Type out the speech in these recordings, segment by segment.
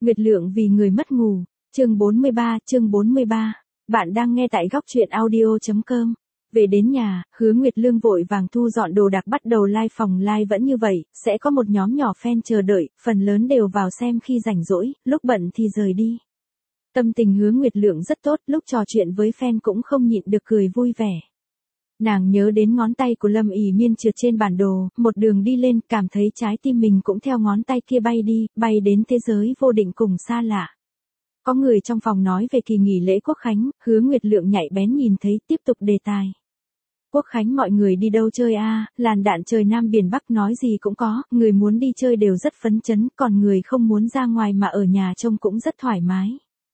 Nguyệt Lượng vì người mất ngủ, chương 43. Bạn đang nghe tại góc truyện audio.com. Về đến nhà, Hứa Nguyệt Lương vội vàng thu dọn đồ đạc bắt đầu live phòng live vẫn như vậy, sẽ có một nhóm nhỏ fan chờ đợi, phần lớn đều vào xem khi rảnh rỗi, lúc bận thì rời đi. Tâm tình Hứa Nguyệt Lượng rất tốt, lúc trò chuyện với fan cũng không nhịn được cười vui vẻ. Nàng nhớ đến ngón tay của Lâm ỉ Miên trượt trên bản đồ, một đường đi lên, cảm thấy trái tim mình cũng theo ngón tay kia bay đi, bay đến thế giới vô định cùng xa lạ. Có người trong phòng nói về kỳ nghỉ lễ Quốc Khánh, Hứa Nguyệt Lượng nhạy bén nhìn thấy, tiếp tục đề tài. Quốc Khánh mọi người đi đâu chơi a? Làn đạn trời Nam Biển Bắc nói gì cũng có, người muốn đi chơi đều rất phấn chấn, còn người không muốn ra ngoài mà ở nhà trông cũng rất thoải mái.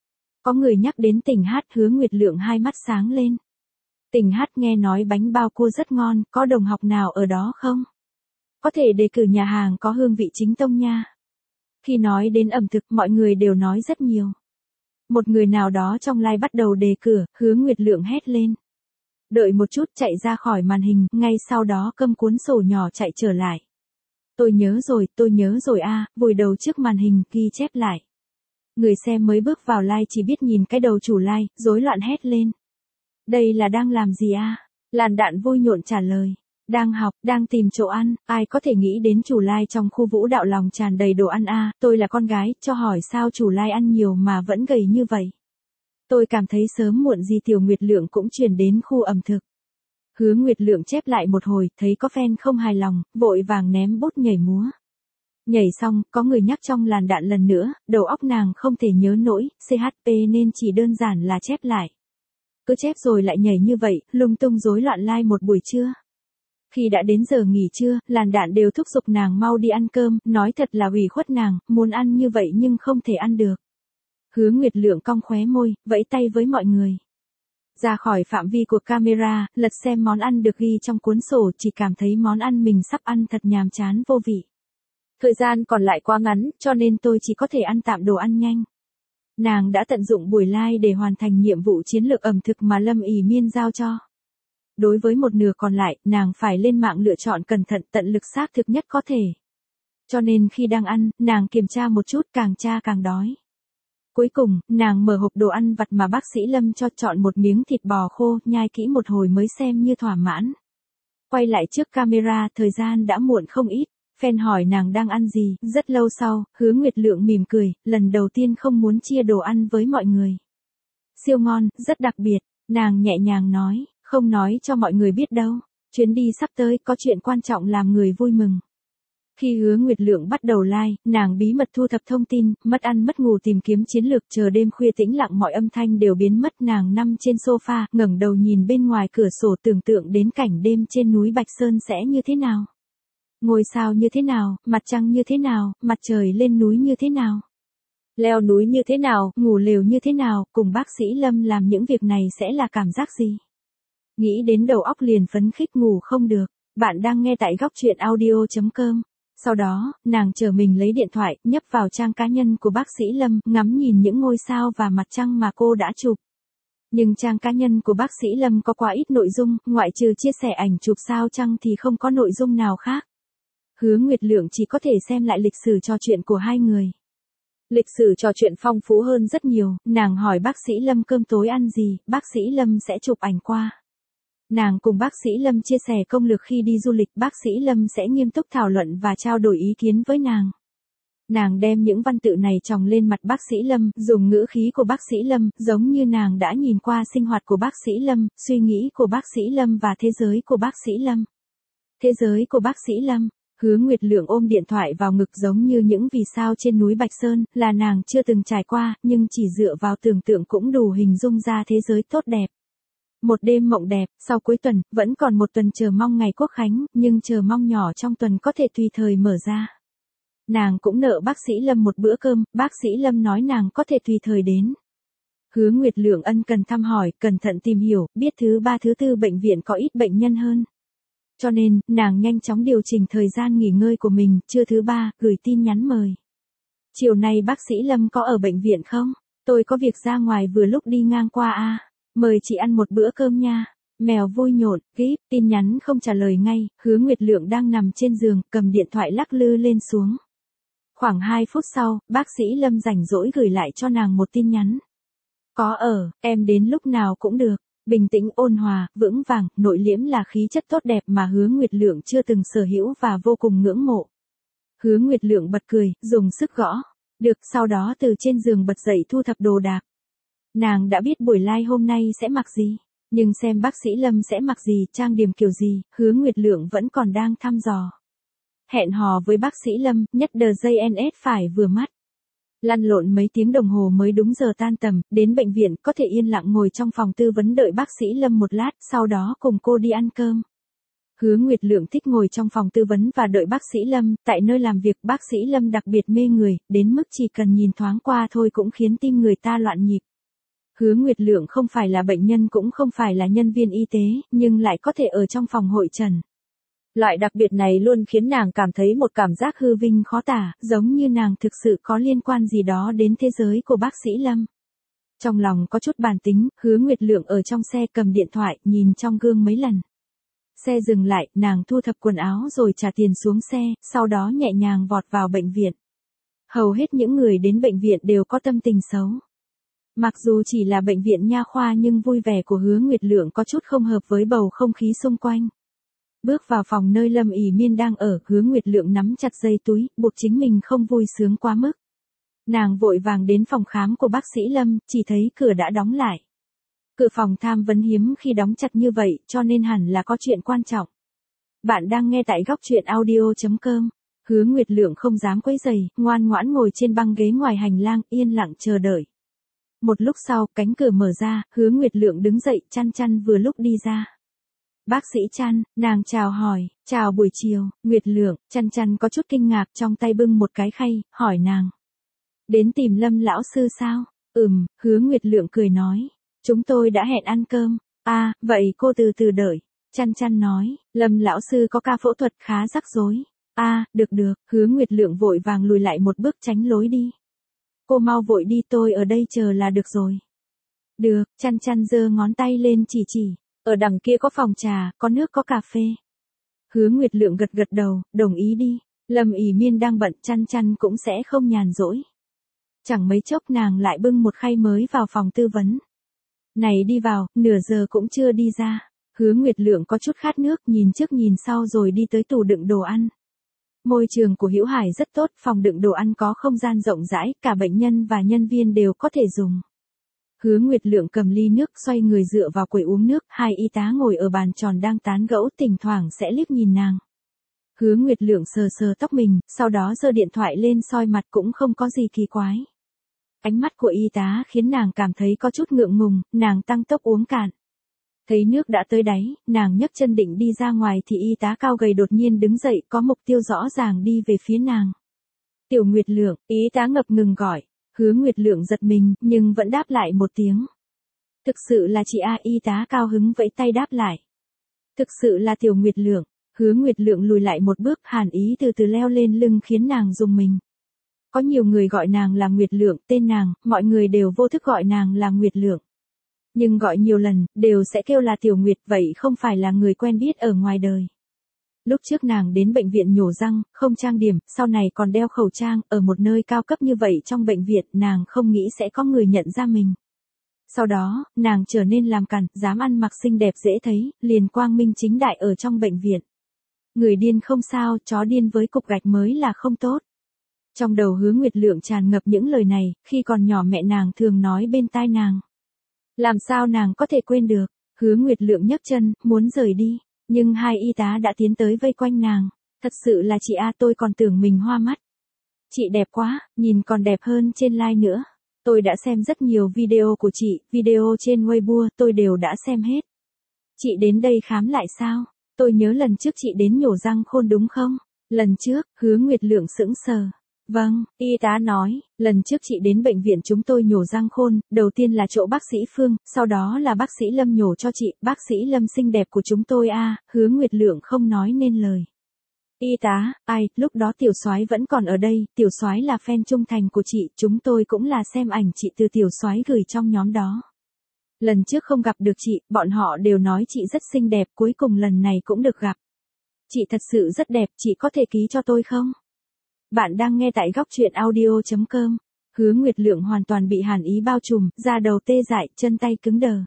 Có người nhắc đến Tỉnh Hát, Hứa Nguyệt Lượng hai mắt sáng lên. Tỉnh Hát nghe nói bánh bao cua rất ngon, có đồng học nào ở đó không? Có thể đề cử nhà hàng có hương vị chính tông nha. Khi nói đến ẩm thực mọi người đều nói rất nhiều. Một người nào đó trong live bắt đầu đề cửa, Hứa Nguyệt Lượng hét lên. Đợi một chút, chạy ra khỏi màn hình, ngay sau đó cầm cuốn sổ nhỏ chạy trở lại. Tôi nhớ rồi a, vùi đầu trước màn hình, ghi chép lại. Người xem mới bước vào live chỉ biết nhìn cái đầu chủ live, rối loạn hét lên. Đây là đang làm gì a? Làn đạn vui nhộn trả lời. Đang học, đang tìm chỗ ăn, ai có thể nghĩ đến chủ live trong khu Vũ Đạo lòng tràn đầy đồ ăn a, tôi là con gái, cho hỏi sao chủ live ăn nhiều mà vẫn gầy như vậy. Tôi cảm thấy sớm muộn gì Tiểu Nguyệt Lượng cũng chuyển đến khu ẩm thực. Hứa Nguyệt Lượng chép lại một hồi, thấy có fan không hài lòng, vội vàng ném bút nhảy múa. Nhảy xong, có người nhắc trong làn đạn lần nữa, đầu óc nàng không thể nhớ nổi, CHP nên chỉ đơn giản là chép lại. Cứ chép rồi lại nhảy như vậy, lung tung rối loạn live một buổi trưa. Khi đã đến giờ nghỉ trưa, làn đạn đều thúc giục nàng mau đi ăn cơm, nói thật là ủy khuất nàng, muốn ăn như vậy nhưng không thể ăn được. Hứa Nguyệt Lượng cong khóe môi, vẫy tay với mọi người. Ra khỏi phạm vi của camera, lật xem món ăn được ghi trong cuốn sổ, chỉ cảm thấy món ăn mình sắp ăn thật nhàm chán vô vị. Thời gian còn lại quá ngắn, cho nên tôi chỉ có thể ăn tạm đồ ăn nhanh. Nàng đã tận dụng buổi live để hoàn thành nhiệm vụ chiến lược ẩm thực mà Lâm ỉ Miên giao cho. Đối với một nửa còn lại, nàng phải lên mạng lựa chọn cẩn thận, tận lực xác thực nhất có thể. Cho nên khi đang ăn, nàng kiểm tra một chút, càng tra càng đói. Cuối cùng, nàng mở hộp đồ ăn vặt mà bác sĩ Lâm cho, chọn một miếng thịt bò khô, nhai kỹ một hồi mới xem như thỏa mãn. Quay lại trước camera, thời gian đã muộn không ít. Fan hỏi nàng đang ăn gì, rất lâu sau, Hứa Nguyệt Lượng mỉm cười, lần đầu tiên không muốn chia đồ ăn với mọi người. Siêu ngon, rất đặc biệt, nàng nhẹ nhàng nói, không nói cho mọi người biết đâu, chuyến đi sắp tới có chuyện quan trọng làm người vui mừng. Khi Hứa Nguyệt Lượng bắt đầu live, nàng bí mật thu thập thông tin, mất ăn mất ngủ tìm kiếm chiến lược, chờ đêm khuya tĩnh lặng mọi âm thanh đều biến mất, nàng nằm trên sofa, ngẩng đầu nhìn bên ngoài cửa sổ tưởng tượng đến cảnh đêm trên núi Bạch Sơn sẽ như thế nào. Ngôi sao như thế nào, mặt trăng như thế nào, mặt trời lên núi như thế nào. Leo núi như thế nào, ngủ lều như thế nào, cùng bác sĩ Lâm làm những việc này sẽ là cảm giác gì. Nghĩ đến đầu óc liền phấn khích ngủ không được. Bạn đang nghe tại góc truyện audio.com. Sau đó, nàng chờ mình lấy điện thoại, nhấp vào trang cá nhân của bác sĩ Lâm, ngắm nhìn những ngôi sao và mặt trăng mà cô đã chụp. Nhưng trang cá nhân của bác sĩ Lâm có quá ít nội dung, ngoại trừ chia sẻ ảnh chụp sao trăng thì không có nội dung nào khác. Hứa Nguyệt Lượng chỉ có thể xem lại lịch sử trò chuyện của hai người. Lịch sử trò chuyện phong phú hơn rất nhiều, nàng hỏi bác sĩ Lâm cơm tối ăn gì, bác sĩ Lâm sẽ chụp ảnh qua. Nàng cùng bác sĩ Lâm chia sẻ công lược khi đi du lịch, bác sĩ Lâm sẽ nghiêm túc thảo luận và trao đổi ý kiến với nàng. Nàng đem những văn tự này chồng lên mặt bác sĩ Lâm, dùng ngữ khí của bác sĩ Lâm, giống như nàng đã nhìn qua sinh hoạt của bác sĩ Lâm, suy nghĩ của bác sĩ Lâm và thế giới của bác sĩ Lâm. Thế giới của bác sĩ Lâm. Hứa Nguyệt Lượng ôm điện thoại vào ngực giống như những vì sao trên núi Bạch Sơn, là nàng chưa từng trải qua, nhưng chỉ dựa vào tưởng tượng cũng đủ hình dung ra thế giới tốt đẹp. Một đêm mộng đẹp, sau cuối tuần, vẫn còn một tuần chờ mong ngày Quốc Khánh, nhưng chờ mong nhỏ trong tuần có thể tùy thời mở ra. Nàng cũng nợ bác sĩ Lâm một bữa cơm, bác sĩ Lâm nói nàng có thể tùy thời đến. Hứa Nguyệt Lượng ân cần thăm hỏi, cẩn thận tìm hiểu, biết thứ ba thứ tư bệnh viện có ít bệnh nhân hơn. Cho nên, nàng nhanh chóng điều chỉnh thời gian nghỉ ngơi của mình, trưa thứ ba, gửi tin nhắn mời. Chiều nay bác sĩ Lâm có ở bệnh viện không? Tôi có việc ra ngoài vừa lúc đi ngang qua a. Mời chị ăn một bữa cơm nha. Mèo vui nhộn, kíp, tin nhắn không trả lời ngay, Hứa Nguyệt Lượng đang nằm trên giường, cầm điện thoại lắc lư lên xuống. Khoảng 2 phút sau, bác sĩ Lâm rảnh rỗi gửi lại cho nàng một tin nhắn. Có ở, em đến lúc nào cũng được. Bình tĩnh ôn hòa, vững vàng, nội liễm là khí chất tốt đẹp mà Hứa Nguyệt Lượng chưa từng sở hữu và vô cùng ngưỡng mộ. Hứa Nguyệt Lượng bật cười, dùng sức gõ. Được, sau đó từ trên giường bật dậy thu thập đồ đạc. Nàng đã biết buổi live hôm nay sẽ mặc gì, nhưng xem bác sĩ Lâm sẽ mặc gì, trang điểm kiểu gì, Hứa Nguyệt Lượng vẫn còn đang thăm dò. Hẹn hò với bác sĩ Lâm, nhất đờ JNS phải vừa mắt. Lăn lộn mấy tiếng đồng hồ mới đúng giờ tan tầm, đến bệnh viện có thể yên lặng ngồi trong phòng tư vấn đợi bác sĩ Lâm một lát, sau đó cùng cô đi ăn cơm. Hứa Nguyệt Lượng thích ngồi trong phòng tư vấn và đợi bác sĩ Lâm, tại nơi làm việc bác sĩ Lâm đặc biệt mê người, đến mức chỉ cần nhìn thoáng qua thôi cũng khiến tim người ta loạn nhịp. Hứa Nguyệt Lượng không phải là bệnh nhân cũng không phải là nhân viên y tế, nhưng lại có thể ở trong phòng hội trần. Loại đặc biệt này luôn khiến nàng cảm thấy một cảm giác hư vinh khó tả, giống như nàng thực sự có liên quan gì đó đến thế giới của bác sĩ Lâm. Trong lòng có chút bàn tính, Hứa Nguyệt Lượng ở trong xe cầm điện thoại, nhìn trong gương mấy lần. Xe dừng lại, nàng thu thập quần áo rồi trả tiền xuống xe, sau đó nhẹ nhàng vọt vào bệnh viện. Hầu hết những người đến bệnh viện đều có tâm tình xấu. Mặc dù chỉ là bệnh viện nha khoa nhưng vui vẻ của Hứa Nguyệt Lượng có chút không hợp với bầu không khí xung quanh. Bước vào phòng nơi Lâm ỉ Miên đang ở, Hứa Nguyệt Lượng nắm chặt dây túi, buộc chính mình không vui sướng quá mức. Nàng vội vàng đến phòng khám của bác sĩ Lâm, chỉ thấy cửa đã đóng lại. Cửa phòng tham vấn hiếm khi đóng chặt như vậy, cho nên hẳn là có chuyện quan trọng. Bạn đang nghe tại góc truyện audio.com. Hứa Nguyệt Lượng không dám quấy rầy, ngoan ngoãn ngồi trên băng ghế ngoài hành lang, yên lặng chờ đợi. Một lúc sau, cánh cửa mở ra, Hứa Nguyệt Lượng đứng dậy, Chăn Chăn vừa lúc đi ra. Bác sĩ Chăn, nàng chào hỏi, chào buổi chiều, Nguyệt Lượng, Chăn Chăn có chút kinh ngạc trong tay bưng một cái khay, hỏi nàng. Đến tìm Lâm lão sư sao? Hứa Nguyệt Lượng cười nói. Chúng tôi đã hẹn ăn cơm. À, vậy cô từ từ đợi. Chăn Chăn nói, Lâm lão sư có ca phẫu thuật khá rắc rối. À, được, Hứa Nguyệt Lượng vội vàng lùi lại một bước tránh lối đi. Cô mau vội đi, tôi ở đây chờ là được rồi. Được, Chăn Chăn giơ ngón tay lên chỉ. Ở đằng kia có phòng trà, có nước có cà phê. Hứa Nguyệt Lượng gật đầu, đồng ý đi. Lâm ỉ Miên đang bận, Chăn Chăn cũng sẽ không nhàn rỗi. Chẳng mấy chốc nàng lại bưng một khay mới vào phòng tư vấn. Này đi vào, nửa giờ cũng chưa đi ra. Hứa Nguyệt Lượng có chút khát nước, nhìn trước nhìn sau rồi đi tới tủ đựng đồ ăn. Môi trường của Hữu Hải rất tốt, phòng đựng đồ ăn có không gian rộng rãi, cả bệnh nhân và nhân viên đều có thể dùng. Hứa Nguyệt Lượng cầm ly nước, xoay người dựa vào quầy uống nước, hai y tá ngồi ở bàn tròn đang tán gẫu, thỉnh thoảng sẽ liếc nhìn nàng. Hứa Nguyệt Lượng sờ tóc mình, sau đó giơ điện thoại lên soi mặt, cũng không có gì kỳ quái. Ánh mắt của y tá khiến nàng cảm thấy có chút ngượng ngùng, nàng tăng tốc uống cạn. Thấy nước đã tới đáy, nàng nhấc chân định đi ra ngoài thì y tá cao gầy đột nhiên đứng dậy, có mục tiêu rõ ràng đi về phía nàng. Tiểu Nguyệt Lượng, y tá ngập ngừng gọi. Hứa Nguyệt Lượng giật mình, nhưng vẫn đáp lại một tiếng. Thực sự là chị A, y tá cao hứng vẫy tay đáp lại. Thực sự là Tiểu Nguyệt Lượng. Hứa Nguyệt Lượng lùi lại một bước, hàn ý từ từ leo lên lưng khiến nàng rùng mình. Có nhiều người gọi nàng là Nguyệt Lượng, tên nàng, mọi người đều vô thức gọi nàng là Nguyệt Lượng. Nhưng gọi nhiều lần, đều sẽ kêu là Tiểu Nguyệt, vậy không phải là người quen biết ở ngoài đời. Lúc trước nàng đến bệnh viện nhổ răng, không trang điểm, sau này còn đeo khẩu trang, ở một nơi cao cấp như vậy trong bệnh viện, nàng không nghĩ sẽ có người nhận ra mình. Sau đó, nàng trở nên làm càn, dám ăn mặc xinh đẹp dễ thấy, liền quang minh chính đại ở trong bệnh viện. Người điên không sao, chó điên với cục gạch mới là không tốt. Trong đầu Hứa Nguyệt Lượng tràn ngập những lời này, khi còn nhỏ mẹ nàng thường nói bên tai nàng. Làm sao nàng có thể quên được? Hứa Nguyệt Lượng nhấc chân, muốn rời đi. Nhưng hai y tá đã tiến tới vây quanh nàng. Thật sự là chị A, tôi còn tưởng mình hoa mắt. Chị đẹp quá, nhìn còn đẹp hơn trên live nữa. Tôi đã xem rất nhiều video của chị, video trên Weibo, tôi đều đã xem hết. Chị đến đây khám lại sao? Tôi nhớ lần trước chị đến nhổ răng khôn đúng không? Lần trước, Hứa Nguyệt Lượng sững sờ. Vâng, y tá nói, lần trước chị đến bệnh viện chúng tôi nhổ răng khôn, đầu tiên là chỗ bác sĩ Phương, sau đó là bác sĩ Lâm nhổ cho chị, bác sĩ Lâm xinh đẹp của chúng tôi a. Hứa Nguyệt Lượng không nói nên lời. Y tá, ai, lúc đó Tiểu Soái vẫn còn ở đây, Tiểu Soái là fan trung thành của chị, chúng tôi cũng là xem ảnh chị từ Tiểu Soái gửi trong nhóm đó. Lần trước không gặp được chị, bọn họ đều nói chị rất xinh đẹp, cuối cùng lần này cũng được gặp. Chị thật sự rất đẹp, chị có thể ký cho tôi không? Bạn đang nghe tại góc truyện audio.com. Hứa Nguyệt Lượng hoàn toàn bị hàn ý bao trùm, da đầu tê dại, chân tay cứng đờ.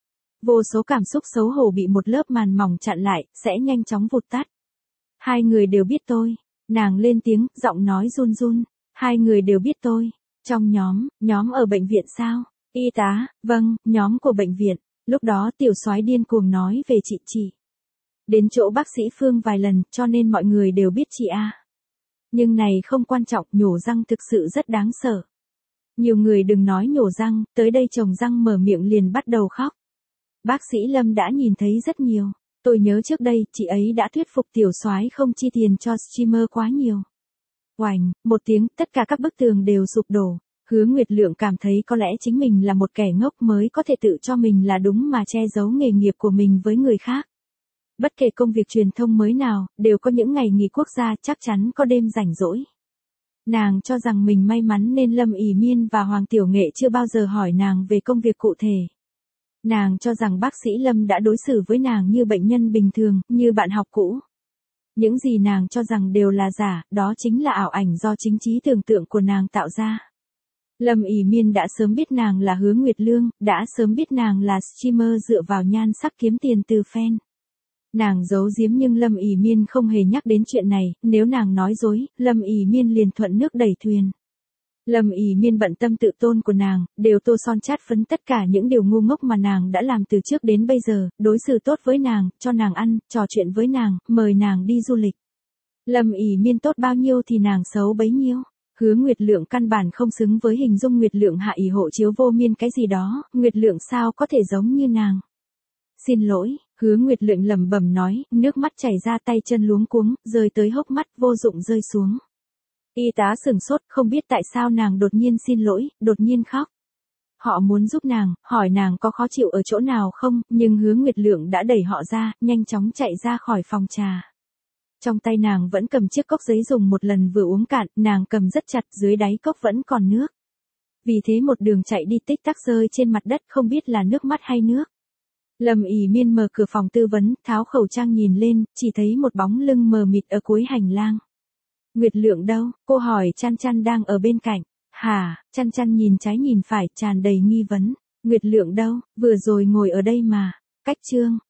Vô số cảm xúc xấu hổ bị một lớp màn mỏng chặn lại, sẽ nhanh chóng vụt tắt. Hai người đều biết tôi. Nàng lên tiếng, giọng nói run run. Hai người đều biết tôi. Trong nhóm ở bệnh viện sao? Y tá, vâng, nhóm của bệnh viện. Lúc đó tiểu soái điên cuồng nói về chị. Đến chỗ bác sĩ Phương vài lần, cho nên mọi người đều biết chị a. Nhưng này không quan trọng, nhổ răng thực sự rất đáng sợ. Nhiều người đừng nói nhổ răng, tới đây chồng răng mở miệng liền bắt đầu khóc. Bác sĩ Lâm đã nhìn thấy rất nhiều. Tôi nhớ trước đây, chị ấy đã thuyết phục tiểu soái không chi tiền cho streamer quá nhiều. Oành, một tiếng, tất cả các bức tường đều sụp đổ. Hứa Nguyệt Lượng cảm thấy có lẽ chính mình là một kẻ ngốc mới có thể tự cho mình là đúng mà che giấu nghề nghiệp của mình với người khác. Bất kể công việc truyền thông mới nào, đều có những ngày nghỉ quốc gia, chắc chắn có đêm rảnh rỗi. Nàng cho rằng mình may mắn nên Lâm ỉ Miên và Hoàng Tiểu Nghệ chưa bao giờ hỏi nàng về công việc cụ thể. Nàng cho rằng bác sĩ Lâm đã đối xử với nàng như bệnh nhân bình thường, như bạn học cũ. Những gì nàng cho rằng đều là giả, đó chính là ảo ảnh do chính trí tưởng tượng của nàng tạo ra. Lâm ỉ Miên đã sớm biết nàng là Hứa Nguyệt Lương, đã sớm biết nàng là streamer dựa vào nhan sắc kiếm tiền từ fan. Nàng giấu giếm nhưng Lâm ỉ Miên không hề nhắc đến chuyện này, nếu nàng nói dối, Lâm ỉ Miên liền thuận nước đẩy thuyền. Lâm ỉ Miên bận tâm tự tôn của nàng, đều tô son chát phấn tất cả những điều ngu ngốc mà nàng đã làm từ trước đến bây giờ, đối xử tốt với nàng, cho nàng ăn, trò chuyện với nàng, mời nàng đi du lịch. Lâm ỉ Miên tốt bao nhiêu thì nàng xấu bấy nhiêu. Hứa Nguyệt Lượng căn bản không xứng với hình dung Nguyệt Lượng hạ ỷ hộ chiếu vô miên cái gì đó, Nguyệt Lượng sao có thể giống như nàng. Xin lỗi, Hứa Nguyệt Lượng lẩm bẩm nói, nước mắt chảy ra tay chân luống cuống, rơi tới hốc mắt vô dụng rơi xuống. Y tá sửng sốt, không biết tại sao nàng đột nhiên xin lỗi, đột nhiên khóc. Họ muốn giúp nàng, hỏi nàng có khó chịu ở chỗ nào không, nhưng Hứa Nguyệt Lượng đã đẩy họ ra, nhanh chóng chạy ra khỏi phòng trà. Trong tay nàng vẫn cầm chiếc cốc giấy dùng một lần vừa uống cạn, nàng cầm rất chặt, dưới đáy cốc vẫn còn nước. Vì thế một đường chạy đi tích tắc rơi trên mặt đất, không biết là nước mắt hay nước. Lâm ỉ Miên mở cửa phòng tư vấn, tháo khẩu trang nhìn lên, chỉ thấy một bóng lưng mờ mịt ở cuối hành lang. Nguyệt Lượng đâu? Cô hỏi Chăn Chăn đang ở bên cạnh. Hả? Chăn Chăn nhìn trái nhìn phải, tràn đầy nghi vấn. Nguyệt Lượng đâu? Vừa rồi ngồi ở đây mà. Cách chương.